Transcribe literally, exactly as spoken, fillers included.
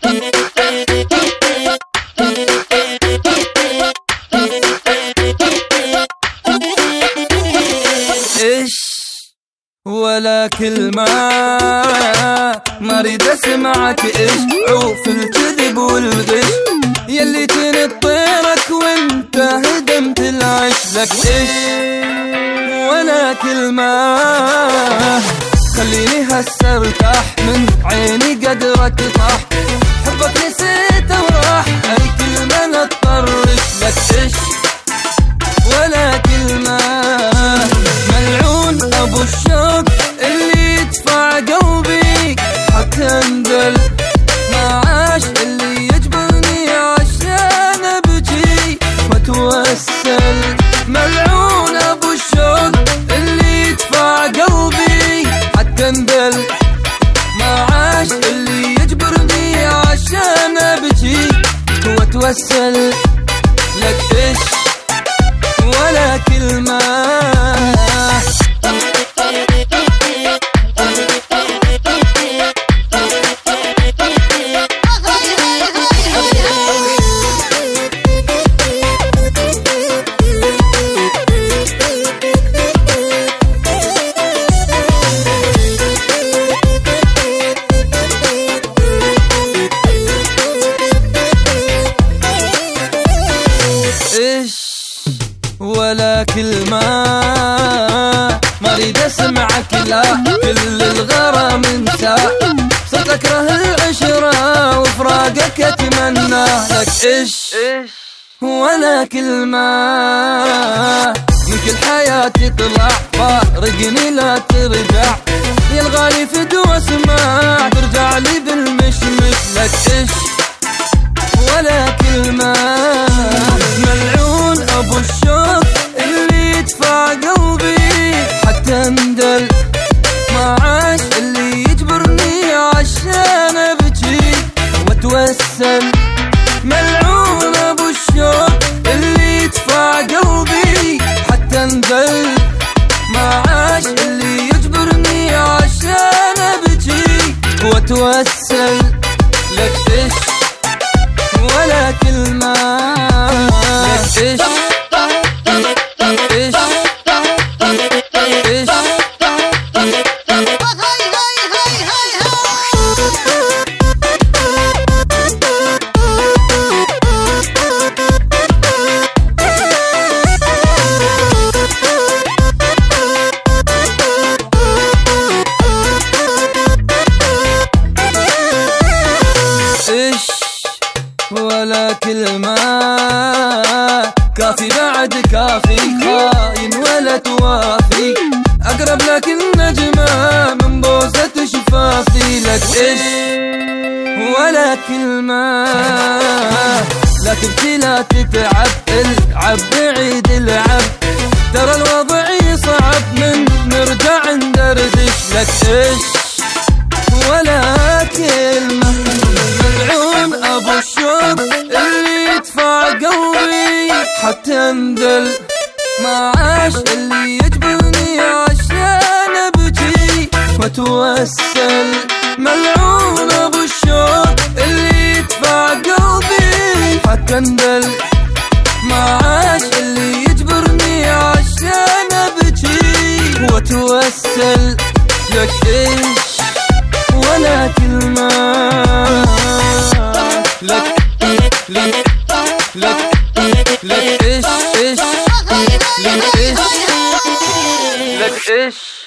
ولا كلمة ما اريد اسمعك ايش عوف الكذب والغش يلي تنطيرك وانت هدمت العيش لك ايش ولا كلمة خليني هسه ارتاح من عيني قدرك طاح حبك نسيته وراح اي كلمة نطرش لك ايش ولا كلمة ملعون ابو الشوق اللي يدفع قلبي حتى انزل ما عاش اللي يجبرني عشان ابكي واتوسل ملعون ابو الشوق اللي يدفع قلبي حتى انزل ما عاش اللي يجبرني عشان ابكي واتوسل لك ايش ولا كلمة ولا كلمة ما اريد اسمعك لا كل الغرام انسى صرت اكره العشرة وفراقك اتمنى لك ايش ولا كلمة من كل حياتي طلع فارقني لا ترجع يا الغالي فدو اسمع ترجع لي بالمشمش لك ايش ولا كلمة ملعون ابو الشوق اللي يدفع قلبي حتى اندل ما عاش اللي يجبرني عشان ابكي واتوسل ملعون ابو الشوق اللي يدفع قلبي حتى اندل ما عاش اللي يجبرني عشان ابكي واتوسل لك ايش ولا كلمة لك ايش ايش ايش ولا كلمة كافي بعد كافي خاين ولا توافي أقرب لك النجمة من بوسة شفافي لك إيش ولا كلمة لا تبكي لا تتعب العب بعيد العب ترى الوضع صعب من نرجع ندردش لك إيش ولا كلمة ملعون أبو الشوق اللي يدفع قلبي حتى اندل ما عاش اللي يجبرني عشان ابكي واتوسل ملعون أبو الشوق اللي يدفع قلبي حتى اندل ما عاش اللي يجبرني عشان ابكي واتوسل لك ايش ولا كلمة لك لك لك لك ايش ايش لك ايش لك ايش